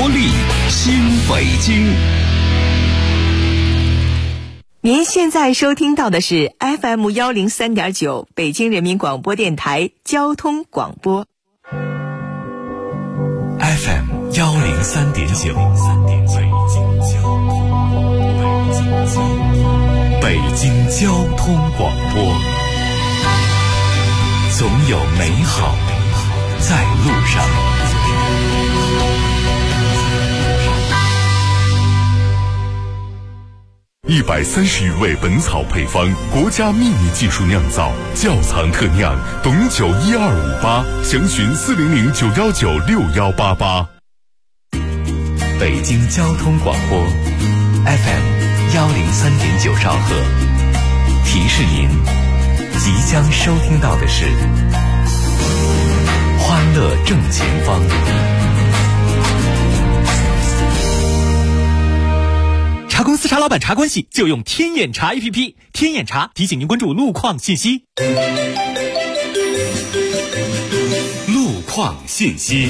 播力，新北京。 您现在收听到的是 FM103.9 北京人民广播电台交通广播。 FM103.9 北京交通广播，总有美好在路上。130余味本草配方，国家秘密技术酿造，窖藏特酿，董酒12588，详询40091961188。北京交通广播 FM103.9 兆赫，提示您即将收听到的是欢乐正前方。 查公司查老板查关系就用天眼查 APP， 天眼查提醒您关注路况信息。 路况信息。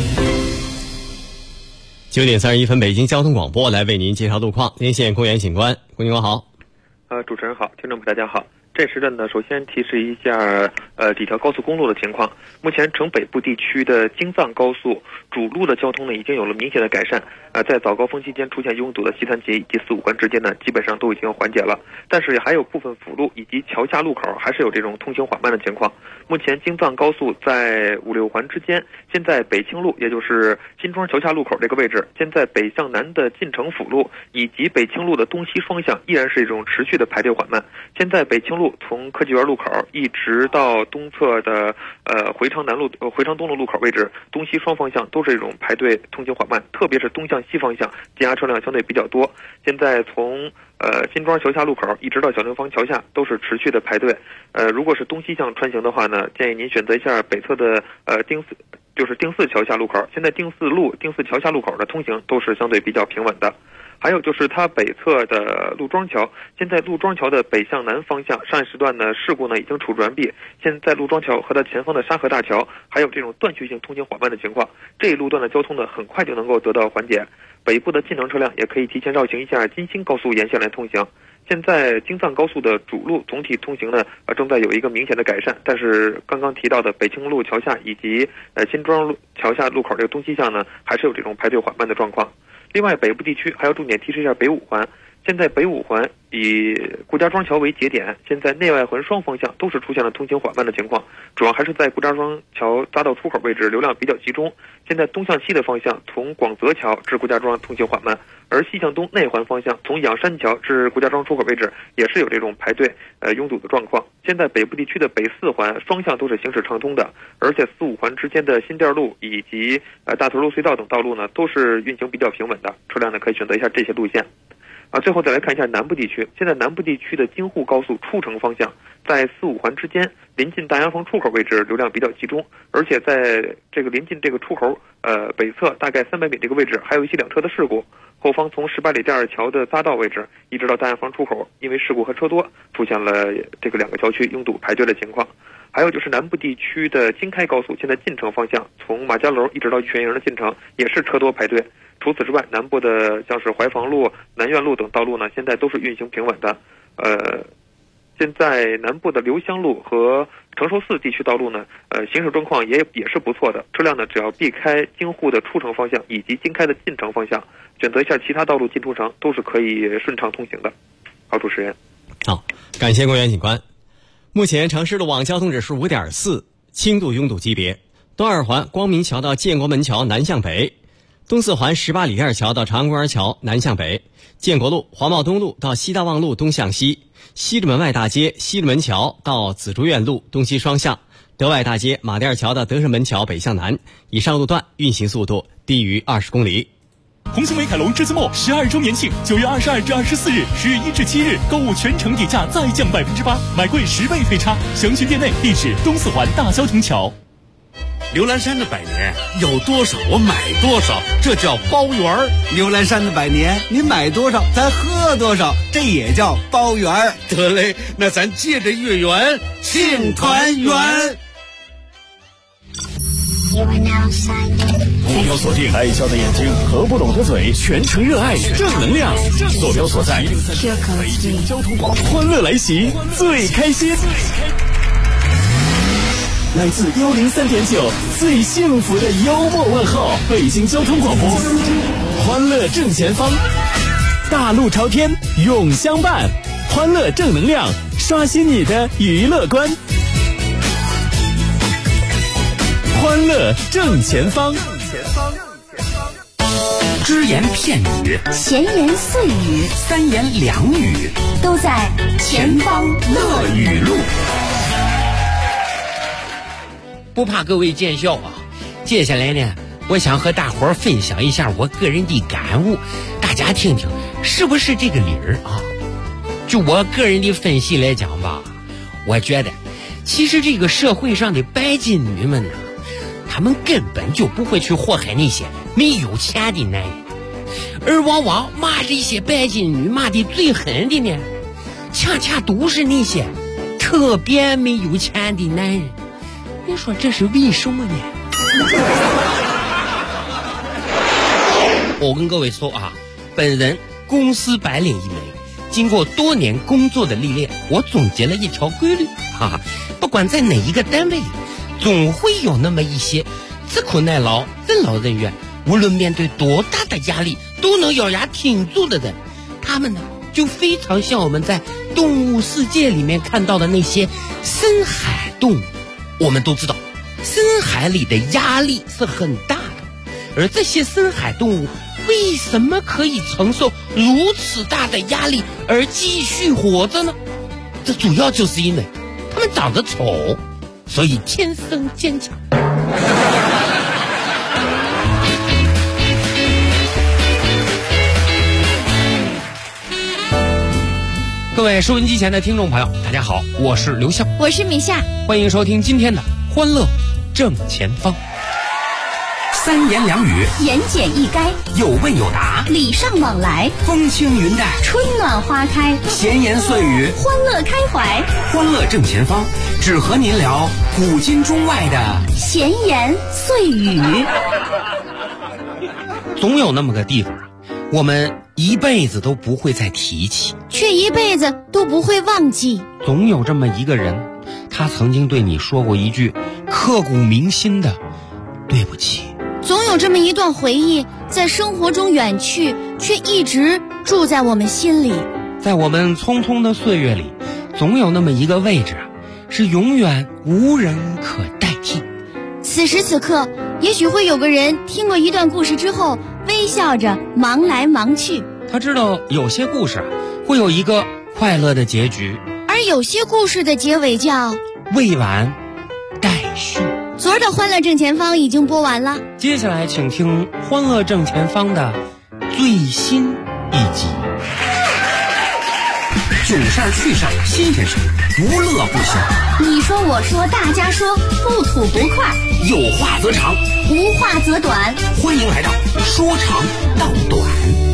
9点31分，北京交通广播来为您介绍路况。连线公园警官，龚警官好。 主持人好，听众朋友大家好。这时段呢，首先提示一下几条高速公路的情况。目前城北部地区的京藏高速主路的交通呢，已经有了明显的改善。在早高峰期间出现拥堵的西三旗以及四五环之间呢，基本上都已经缓解了。但是还有部分辅路以及桥下路口还是有这种通行缓慢的情况。目前京藏高速在五六环之间，现在北清路，也就是金庄桥下路口这个位置，现在北向南的进城辅路以及北清路的东西双向依然是一种持续的排队缓慢。现在北清路从科技园路口一直到东侧的回昌南路、回昌东路路口位置，东西双方向都是一种排队通行缓慢，特别是东向西方向积压车辆相对比较多。现在从金庄桥下路口一直到小灵坊桥下都是持续的排队。如果是东西向穿行的话呢，建议您选择一下北侧的丁四桥下路口。现在丁四桥下路口的通行都是相对比较平稳的。还有就是它北侧的陆庄桥，现在陆庄桥的北向南方向上一时段呢事故呢已经处置完毕，现在陆庄桥和它前方的沙河大桥还有这种断续性通行缓慢的情况，这一路段的交通呢很快就能够得到缓解。北部的进城车辆也可以提前绕行一下京新高速沿线来通行。现在京藏高速的主路总体通行呢正在有一个明显的改善，但是刚刚提到的北清路桥下以及金庄路桥下路口这个东西向呢还是有这种排队缓慢的状况。另外北部地区还要重点提示一下北五环，现在北五环以顾家庄桥为节点，现在内外环双方向都是出现了通行缓慢的情况，主要还是在顾家庄桥匝道出口位置流量比较集中。现在东向西的方向从广泽桥至顾家庄通行缓慢，而西向东内环方向从仰山桥至顾家庄出口位置也是有这种排队拥堵的状况。现在北部地区的北四环双向都是行驶畅通的，而且四五环之间的新店路以及大屯路隧道等道路呢都是运行比较平稳的，车辆呢可以选择一下这些路线。最后再来看一下南部地区，现在南部地区的京沪高速出城方向在四五环之间临近大洋坊出口位置流量比较集中，而且在这个临近这个出口北侧大概300米这个位置还有一些两车的事故，后方从18里店桥的匝道位置一直到大洋坊出口，因为事故和车多出现了这个两个郊区拥堵排队的情况。还有就是南部地区的京开高速现在进城方向从马家楼一直到全营的进城也是车多排队。除此之外，南部的像是怀房路、南苑路等道路呢现在都是运行平稳的。现在南部的刘香路和承寿寺地区道路呢行驶状况也是不错的，车辆呢只要避开京沪的出城方向以及京开的进城方向，选择一下其他道路进出城都是可以顺畅通行的。好，主持人。 好，感谢公园警官。目前城市路网交通指数 5.4， 轻度拥堵级别。东二环光明桥到建国门桥南向北，东四环18里店桥到长安公园桥南向北，建国路黄茂东路到西大望路东向西，西直门外大街西直门桥到紫竹院路东西双向，德外大街马甸桥到德胜门桥北向南，以上路段运行速度低于20公里。 红星美凯龙至尊末12周年庆，9月22至24日，10月1至7日，购物全程底价再降8%，买贵10倍退差。详询店内，地址东四环大交通桥。 刘兰山的百年有多少我买多少，这叫包圆儿。 刘兰山的百年你买多少咱喝多少，这也叫包圆儿。 得嘞，那咱借着月圆庆团圆。 目标锁定爱笑的眼睛和不懂的嘴，全程热爱正能量。坐标所在北京交通广播，欢乐来袭，最开心。来自103.9最幸福的幽默问候，北京交通广播，欢乐正前方，大路朝天永相伴，欢乐正能量，刷新你的娱乐观。欢乐正前方， 只言片语， 闲言碎语， 三言两语， 都在前方乐语录。 不怕各位见笑啊！接下来呢，我想和大伙儿分享一下我个人的感悟，大家听听是不是这个理儿啊？就我个人的分析来讲吧，我觉得其实这个社会上的拜金女们呢，她们根本就不会去祸害那些没有钱的男人，而往往骂这些拜金女骂的最狠的呢，恰恰都是那些特别没有钱的男人。你说这是为什么呢？我跟各位说啊，本人公司白领一枚，经过多年工作的历练，我总结了一条规律啊，不管在哪一个单位里，总会有那么一些自苦耐劳、任劳任怨，无论面对多大的压力都能咬牙挺住的人。他们呢，就非常像我们在动物世界里面看到的那些深海动物。我们都知道，深海里的压力是很大的，而这些深海动物为什么可以承受如此大的压力而继续活着呢？这主要就是因为它们长得丑，所以天生坚强。各位收音机前的听众朋友，大家好，我是刘笑， 我是米夏， 欢迎收听今天的欢乐正前方。三言两语， 言简意赅， 有问有答， 礼尚往来， 风轻云淡， 春暖花开， 闲言碎语， 欢乐开怀。 欢乐正前方，只和您聊古今中外的闲言碎语。 总有那么个地方，我们一辈子都不会再提起， 却一辈子都不会忘记。 总有这么一个人，他曾经对你说过一句刻骨铭心的对不起。 总有这么一段回忆，在生活中远去，却一直住在我们心里。 在我们匆匆的岁月里，总有那么一个位置，是永远无人可代替。 此时此刻，也许会有个人听过一段故事之后，微笑着忙来忙去。 他知道有些故事会有一个快乐的结局， 而有些故事的结尾叫未完待续。 昨儿的欢乐正前方已经播完了， 接下来请听欢乐正前方的最新一集。囧事儿趣事儿新鲜事儿，无乐不休。 你说我说大家说，不吐不快， 有话则长， 无话则短。 欢迎来到说长道短。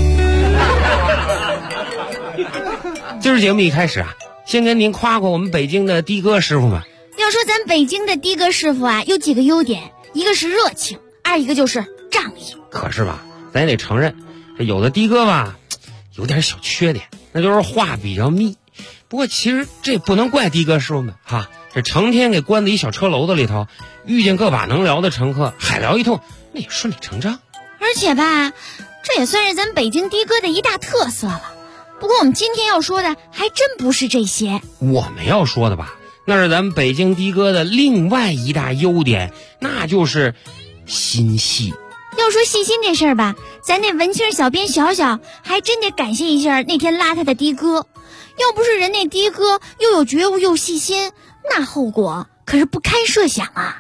今儿节目一开始啊，先跟您夸夸我们北京的的哥师傅们。 要说咱北京的的哥师傅啊，有几个优点，一个是热情，二一个就是仗义。 可是吧，咱也得承认，这有的的哥吧，有点小缺点，那就是话比较密。不过其实这不能怪的哥师傅们哈，这成天给关在一小车楼子里头，遇见个把能聊的乘客，海聊一通，那也顺理成章。 而且吧，这也算是咱北京的哥的一大特色了。不过我们今天要说的还真不是这些， 我们要说的吧，那是咱们北京的哥的另外一大优点，那就是心细。 要说细心这事儿吧，咱那文青小编小小还真得感谢一下那天拉他的的哥。要不是人那的哥又有觉悟又细心，那后果可是不堪设想啊。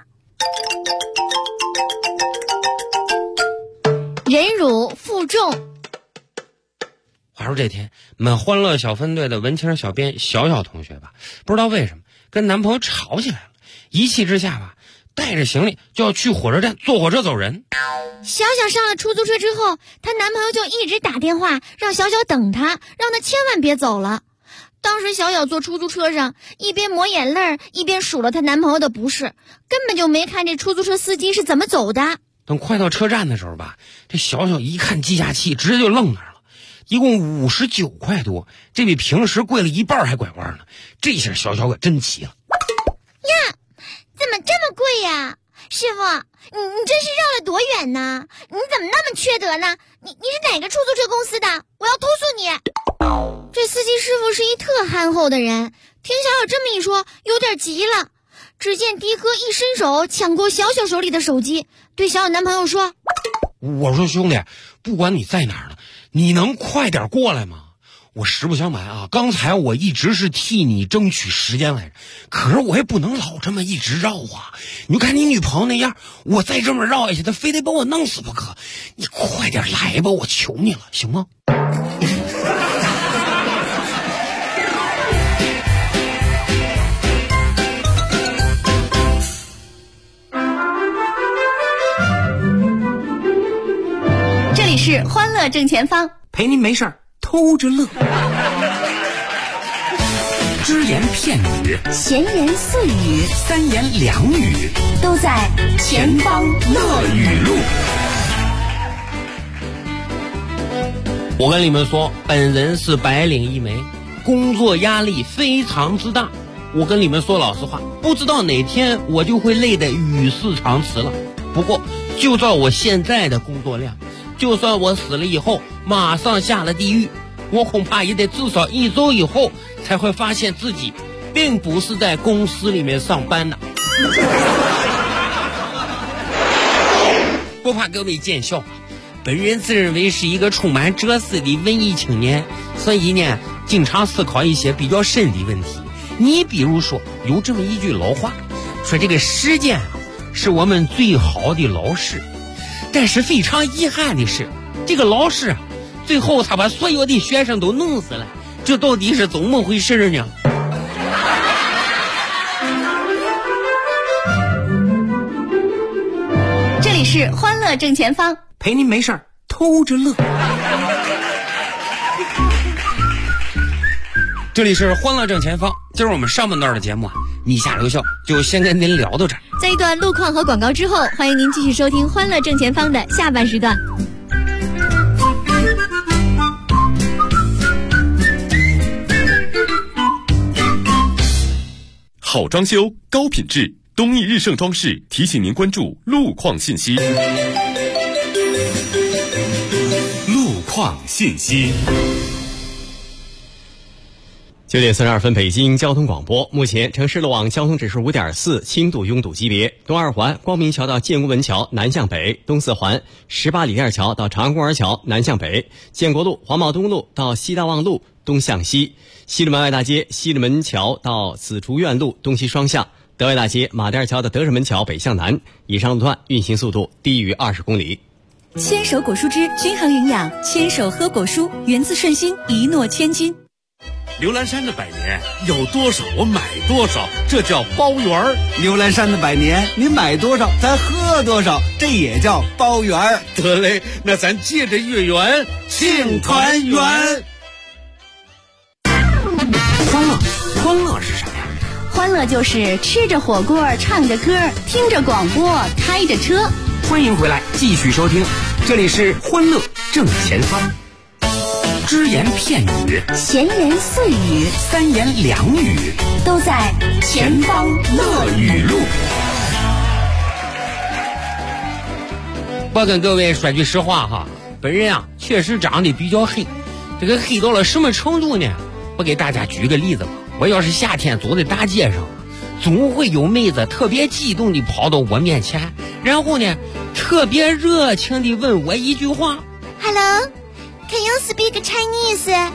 忍辱负重。 话说这天，我们欢乐小分队的文青小编小小同学吧，不知道为什么跟男朋友吵起来了，一气之下吧，带着行李就要去火车站坐火车走人。 小小上了出租车之后，她男朋友就一直打电话让小小等她，让她千万别走了。 当时小小坐出租车上，一边抹眼泪一边数了她男朋友的不是，根本就没看这出租车司机是怎么走的。 等快到车站的时候吧，这小小一看计价器，直接就愣那儿了，一共59块多，这比平时贵了一半还拐弯呢。这下小小可真急了。 呀，怎么这么贵呀？师傅，你这是绕了多远呢？你怎么那么缺德呢？你是哪个出租车公司的？我要投诉你！这司机师傅是一特憨厚的人，听小小这么一说，有点急了。只见的哥一伸手抢过小小手里的手机，对小小男朋友说： 我说兄弟，不管你在哪儿呢，你能快点过来吗？我实不相瞒啊，刚才我一直是替你争取时间来着，可是我也不能老这么一直绕啊。你看你女朋友那样，我再这么绕下去，她非得把我弄死不可。你快点来吧，我求你了，行吗？ 这里是欢乐正前方， 陪您没事儿偷着乐。只言片语， 闲言碎语， 三言两语， 都在前方乐语录。 我跟你们说，本人是白领一枚，工作压力非常之大。我跟你们说老实话，不知道哪天我就会累得与世长辞了。不过就照我现在的工作量，就算我死了以后马上下了地狱，我恐怕也得至少1周以后才会发现自己并不是在公司里面上班呢。不怕各位见笑，本人自认为是一个充满哲思的文艺青年，所以呢经常思考一些比较深的问题。你比如说有这么一句老话，说这个时间是我们最好的老师，但是非常遗憾的是，这个老师最后他把所有的学生都弄死了，这到底是怎么回事呢？ 这里是欢乐正前方， 陪您没事儿偷着乐。 这里是欢乐正前方，今儿我们上半段的节目你下留笑就先跟您聊到这儿。 在一段路况和广告之后，欢迎您继续收听欢乐正前方的下半时段。 好装修，高品质，东义日盛装饰提醒您关注路况信息。路况信息。 9点42分，北京交通广播。目前城市路网交通指数5.4，轻度拥堵级别。东二环光明桥到建国门桥南向北，东四环18里店桥到长安公园桥南向北，建国路黄茂东路到西大望路东向西，西直门外大街西直门桥到紫竹院路东西双向，德外大街马甸桥的德胜门桥北向南。以上路段运行速度低于20公里。 牵手果蔬汁均衡营养，牵手喝果蔬，源自顺心，一诺千金。 刘兰山的百年有多少我买多少，这叫包圆儿。 刘兰山的百年，你买多少咱喝多少，这也叫包圆儿。 得嘞，那咱借着月圆庆团圆。 欢乐是什么呀？ 欢乐就是吃着火锅，唱着歌，听着广播，开着车。 欢迎回来，继续收听，这里是欢乐正前方。只言片语， 闲言碎语， 三言两语， 都在前方乐语录。 我跟各位说句实话哈，本人确实长得比较黑，这个黑到了什么程度呢？我给大家举个例子吧，我要是夏天走在大街上，总会有妹子特别激动地跑到我面前，然后呢特别热情地问我一句话 Hello，Can you speak Chinese？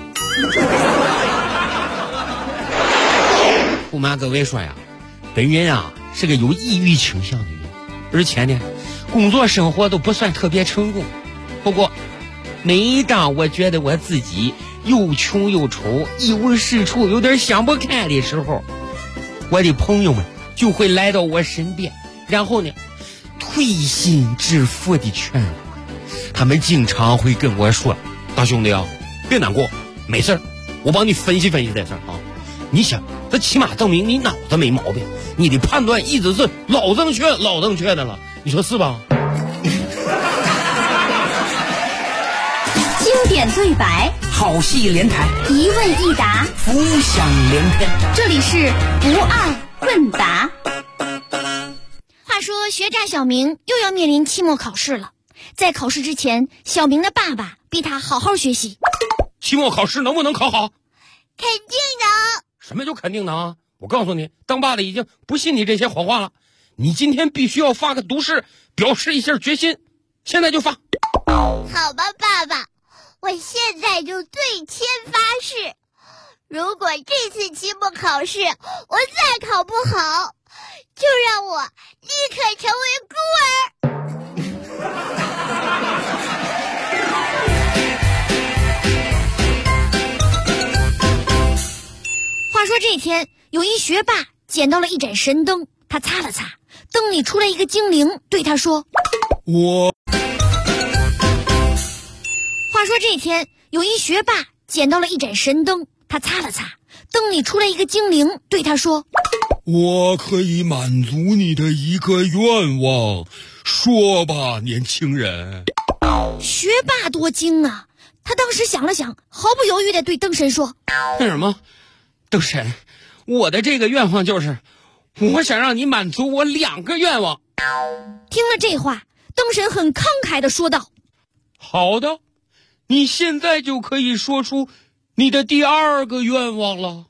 不瞒各位说呀，本人是个有抑郁倾向的人，而且呢，工作生活都不算特别成功。不过，每当我觉得我自己又穷又丑、一无是处、有点想不开的时候，我的朋友们就会来到我身边，然后呢，推心置腹的劝我。他们经常会跟我说：“大兄弟别难过，没事儿， 我帮你分析分析这事儿啊。你想，这起码证明你脑子没毛病，你的判断一直是老正确的了，你说是吧？ 经典对白， 好戏连台， 一问一答， 浮想联翩。 这里是不二问答。 话说学渣小明又要面临期末考试了，在考试之前，小明的爸爸逼他好好学习。 期末考试能不能考好？ 肯定能。 什么就肯定能啊？我告诉你，当爸的已经不信你这些谎话了。你今天必须要发个读誓，表示一下决心。现在就发。 好吧，爸爸，我现在就对天发誓，如果这次期末考试我再考不好，就让我立刻成为孤儿。话说这天，有一学霸捡到了一盏神灯，他擦了擦，灯里出来一个精灵，对他说：话说这天，有一学霸捡到了一盏神灯，他擦了擦，灯里出来一个精灵，对他说： 我可以满足你的一个愿望，说吧，年轻人。 学霸多精啊！他当时想了想，毫不犹豫地对灯神说： 那什么，灯神，我的这个愿望就是，我想让你满足我2个愿望。 听了这话，灯神很慷慨地说道： 好的，你现在就可以说出你的第2个愿望了。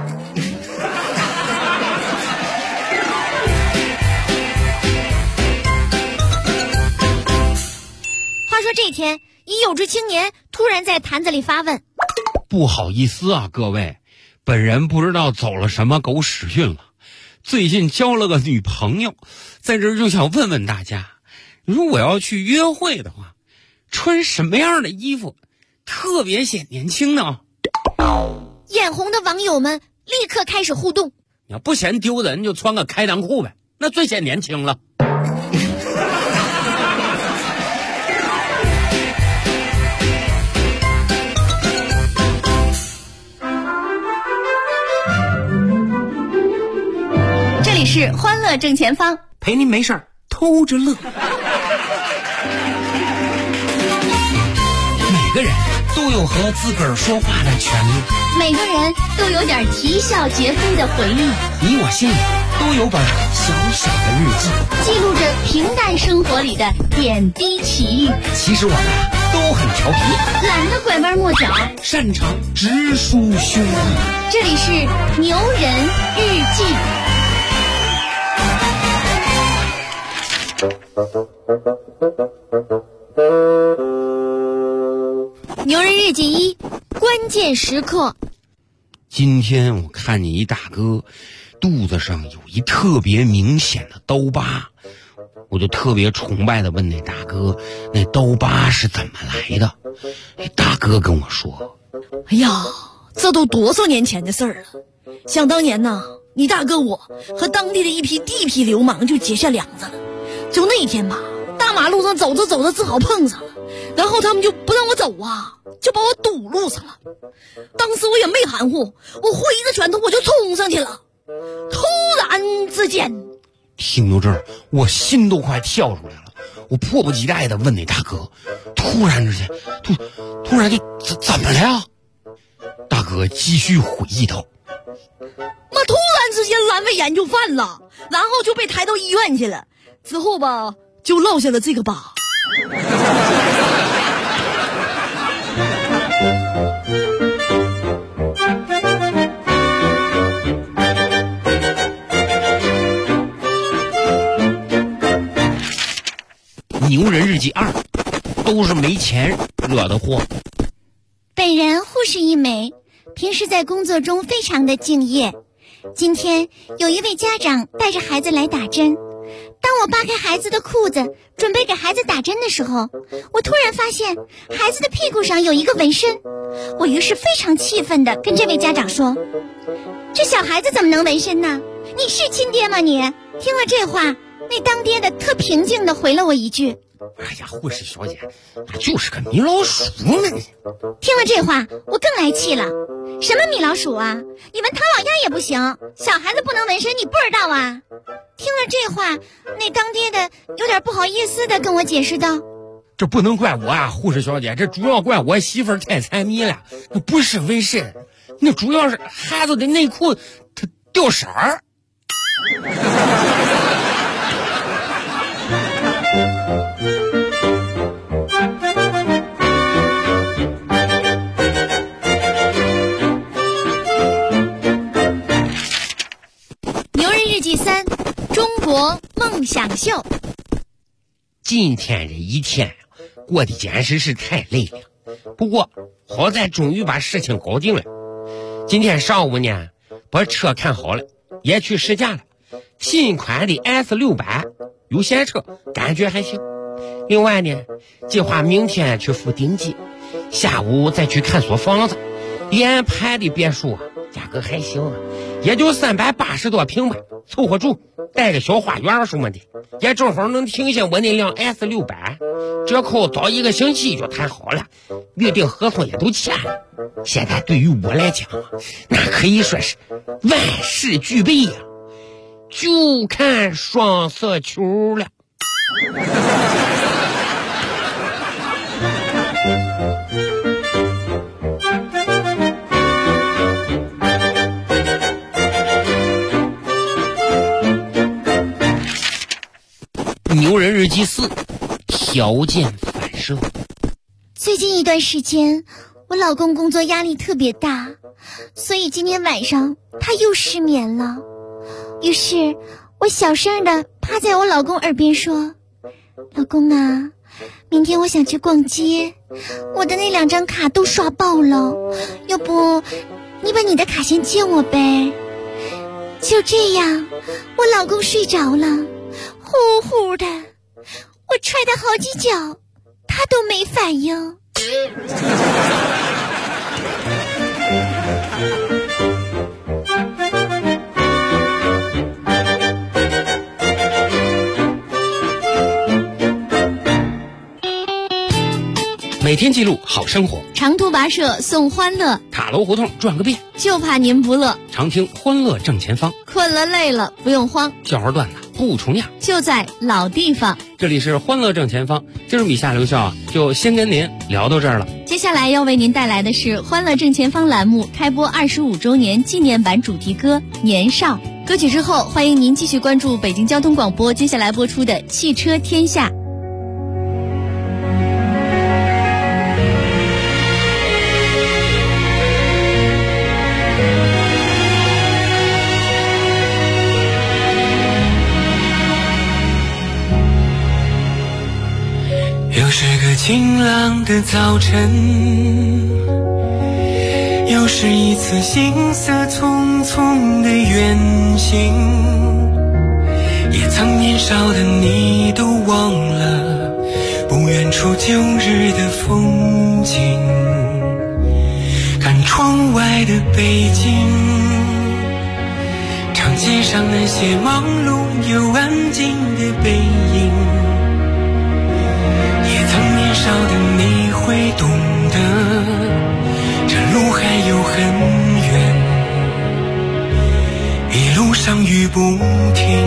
话说这天，一有志青年突然在坛子里发问： 不好意思啊，各位，本人不知道走了什么狗屎运了，最近交了个女朋友，在这儿就想问问大家，如果要去约会的话，穿什么样的衣服特别显年轻呢？ 眼红的网友们立刻开始互动。 你要不嫌丢人，就穿个开裆裤呗，那最显年轻了。 这里是欢乐正前方， 陪您没事儿偷着乐。每个人都有和自个儿说话的权利， 每个人都有点啼笑皆非的回忆。 你我心里都有本小小的日记， 记录着平淡生活里的点滴奇遇。 其实我们都很调皮， 懒得拐弯抹角， 擅长直抒胸臆。 这里是牛人日记。 牛人日记1，关键时刻。 今天我看见一大哥肚子上有一特别明显的刀疤，我就特别崇拜的问那大哥，那刀疤是怎么来的？那大哥跟我说： 哎呀，这都多少年前的事儿了。想当年呢，你大哥我和当地的一批地痞流氓就结下梁子了。就那天吧，大马路上走着走着正好碰上了，然后他们就不让我走啊，就把我堵路上了。当时我也没含糊，我挥着拳头我就冲上去了。突然之间， 听到这儿我心都快跳出来了，我迫不及待地问那大哥，突然之间突然就怎么了呀？大哥继续回忆道： 妈突然之间阑尾炎就犯了，然后就被抬到医院去了，之后吧就落下了这个疤。 牛人日记2，都是没钱惹的祸。 本人护士一枚，平时在工作中非常的敬业。今天有一位家长带着孩子来打针，当我扒开孩子的裤子准备给孩子打针的时候，我突然发现孩子的屁股上有一个纹身。我于是非常气愤地跟这位家长说：这小孩子怎么能纹身呢？你是亲爹吗你？听了这话，那当爹的特平静地回了我一句： 哎呀，护士小姐，就是个米老鼠呢。 听了这话，我更来气了。什么米老鼠啊？你闻唐老鸭也不行，小孩子不能纹身，你不知道啊？听了这话，那当爹的有点不好意思的跟我解释道：“ 这不能怪我啊，护士小姐，这主要怪我媳妇儿太财迷了，那不是纹身，那主要是孩子的内裤它掉色儿。” 牛人日记3，中国梦想秀。 今天这一天过得简直是太累了，不过好在终于把事情搞定了。今天上午呢，把车看好了，也去试驾了。新款的 S600有闲车，感觉还行。另外呢，计划明天去付定金，下午再去看所房子。联排的别墅啊，价格还行啊，也就380多平吧，凑合住，带个小花园什么的，也正好能停下我那辆 S600。折扣早1个星期就谈好了，预定合同也都签了。现在对于我来讲，那可以说是万事俱备呀，就看双色球了。牛人日记4，条件反射。 最近一段时间，我老公工作压力特别大，所以今天晚上他又失眠了。于是我小声的趴在我老公耳边说：“老公啊，明天我想去逛街，我的那2张卡都刷爆了，要不你把你的卡先借我呗。”就这样，我老公睡着了，呼呼的，我踹他好几脚，他都没反应。 每天记录好生活， 长途跋涉送欢乐， 塔楼胡同转个遍， 就怕您不乐。 常听欢乐正前方， 困了累了不用慌， 笑话段子不重样， 就在老地方。 这里是欢乐正前方，今儿米夏留校就先跟您聊到这儿了。 接下来要为您带来的是欢乐正前方栏目开播25周年纪念版主题歌《年少》。歌曲之后，欢迎您继续关注北京交通广播接下来播出的《汽车天下》。 又是个晴朗的早晨，又是一次行色匆匆的远行，也曾年少的你都忘了不远处旧日的风景。看窗外的北京，长街上那些忙碌又安静的背影，年少的你会懂得，这路还有很远，一路上雨不停。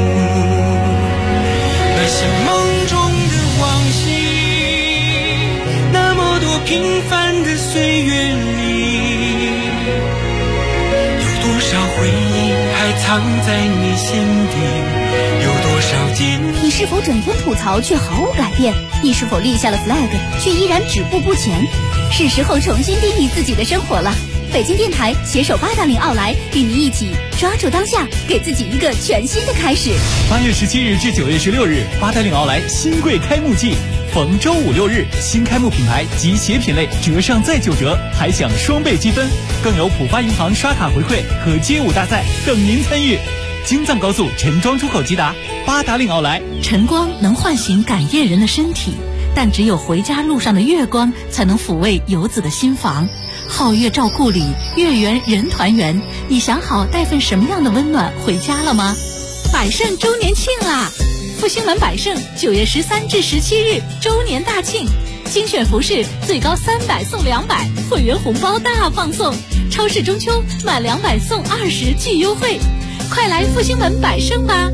那些梦中的往昔，那么多平凡的岁月里，有多少回忆还藏在你心底，有多少记忆。 你是否整天吐槽却毫无改变？你是否立下了 flag 却依然止步不前？是时候重新定义自己的生活了。北京电台携手八达岭奥莱，与您一起抓住当下，给自己一个全新的开始。 8月17日至9月16日，八达岭奥莱新贵开幕季，逢周5、6日，新开幕品牌及鞋品类折上再9折，还享双倍积分，更有浦发银行刷卡回馈和街舞大赛等您参与。京藏高速陈庄出口直达，八达岭奥莱。 晨光能唤醒赶夜人的身体，但只有回家路上的月光才能抚慰游子的心房。皓月照故里，月圆人团圆。你想好带份什么样的温暖回家了吗？百盛周年庆啦！ 复兴门百盛9月13至17日周年大庆，精选服饰最高300送200，会员红包大放送，超市中秋满200送20巨优惠，快来复兴门百盛吧！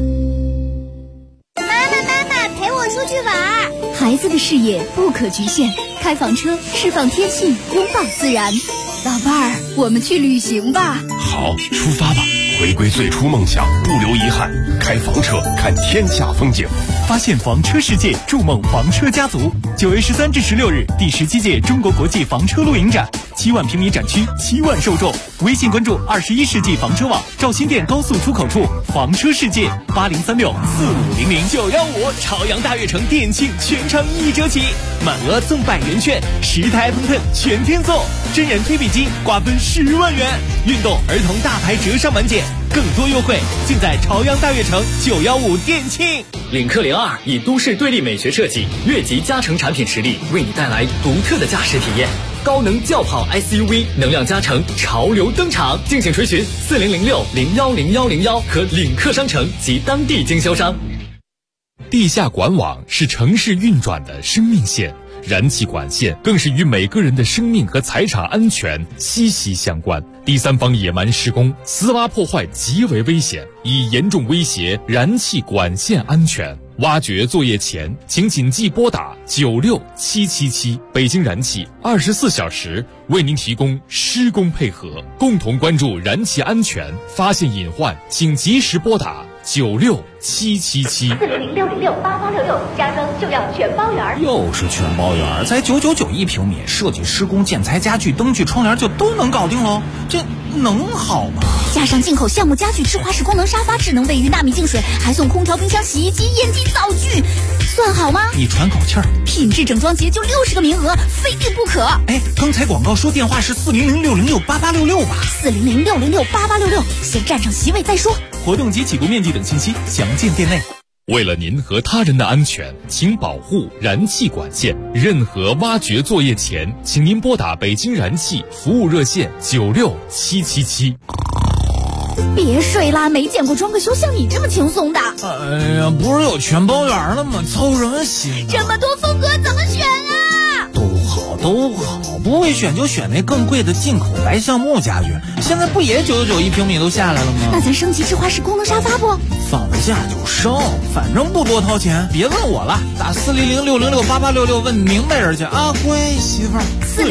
妈妈，陪我出去玩。 孩子的视野不可局限，开房车释放天性，拥抱自然。老伴儿，我们去旅行吧。 好，出发吧，回归最初梦想，不留遗憾。开房车，看天下风景， 发现房车世界，筑梦房车家族。9月13至16日，第17届中国国际房车露营展，7万平米展区，7万受众。微信关注21世纪房车网，赵新店高速出口处房车世界，80364500。915朝阳大悦城店庆全场1折起，满额赠100元券，10台喷喷全天送，真人推背机瓜分10万元，运动儿童大牌折上满减，更多优惠尽在朝阳大悦城915店庆。 领克02以都市对立美学设计，越级加成产品实力，为你带来独特的驾驶体验。高能轿跑 SUV 能量加成潮流登场，敬请垂询4006010101和领克商城及当地经销商。 地下管网是城市运转的生命线，燃气管线更是与每个人的生命和财产安全息息相关。第三方野蛮施工、私挖破坏极为危险，已严重威胁燃气管线安全。挖掘作业前，请谨记拨打96777，北京燃气24小时为您提供施工配合，共同关注燃气安全，发现隐患，请及时拨打96777。 4006068866，加装就要全包圆。 又是全包圆，才999一平米，设计、施工、建材、家具、灯具、窗帘就都能搞定喽，这能好吗？ 加上进口橡木家具、智华式功能沙发、智能卫浴、纳米净水，还送空调、冰箱、洗衣机、烟机、灶具，算好吗？ 你喘口气儿。 品质整装节就60个名额，非订不可。 哎，刚才广告说电话是4006068866吧 ？4006068866，先占上席位再说。 活动及起步面积等信息详见店内。 为了您和他人的安全，请保护燃气管线。任何挖掘作业前，请您拨打北京燃气服务热线96777。 别睡啦，没见过装个修像你这么轻松的。 哎呀，不是有全包圆了吗？操什么心啊？ 这么多风格怎么选啊？ 都好，不会选就选那更贵的进口白橡木家具，现在不也999一平米都下来了吗？ 那咱升级智华式功能沙发不？ 放下就升，反正不多掏钱，别问我了，打4006068866问明白人去啊，乖媳妇儿。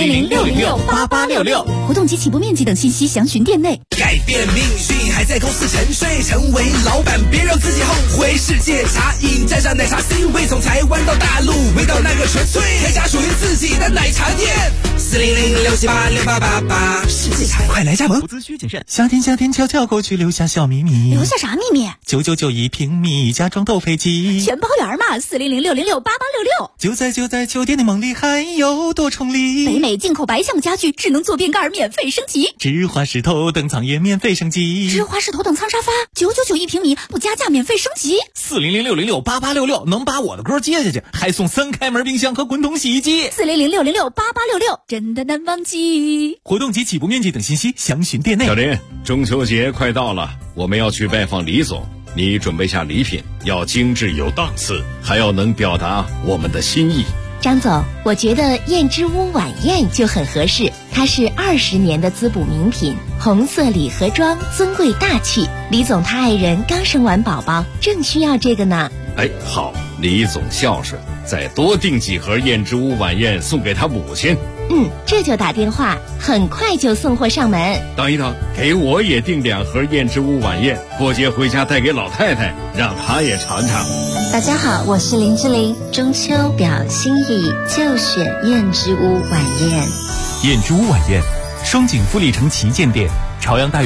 4006068866，活动及起步面积等信息详询店内。 改变命运还在公司沉睡，成为老板别让自己后悔。世界茶饮沾上奶茶 C 位，从台湾到大陆，味道那个纯粹，开家属于自己的奶茶店。4006786888，世界茶快来加盟。 投资需谨慎。夏天悄悄过去，留下小秘密。 留下啥秘密 ？999一平米，家装豆肥鸡， 全包圆嘛。4006068866， 就在酒店的梦里，还有多重礼。 北美进口白橡家具，智能坐便盖免费升级， 智华式头等舱也免费升级， 智华式头等舱沙发999一平米，不加价免费升级。 4006068866，能把我的歌接下去，还送3开门冰箱和滚筒洗衣机。 4006068866，真的难忘记。 活动及起步面积等信息详询店内。 小林，中秋节快到了，我们要去拜访李总，你准备下礼品，要精致有档次，还要能表达我们的心意。 张总，我觉得燕之屋晚宴就很合适，它是20年的滋补名品，红色礼盒装，尊贵大气。李总他爱人刚生完宝宝，正需要这个呢。 哎，好，李总孝顺，再多订几盒燕之屋晚宴送给他母亲。 这就打电话，很快就送货上门。 等一等，给我也订2盒燕之屋晚宴，过节回家带给老太太，让她也尝尝。 大家好，我是林志玲，中秋表心意就选燕之屋晚宴。 燕之屋晚宴，双井富力城旗舰店，朝阳大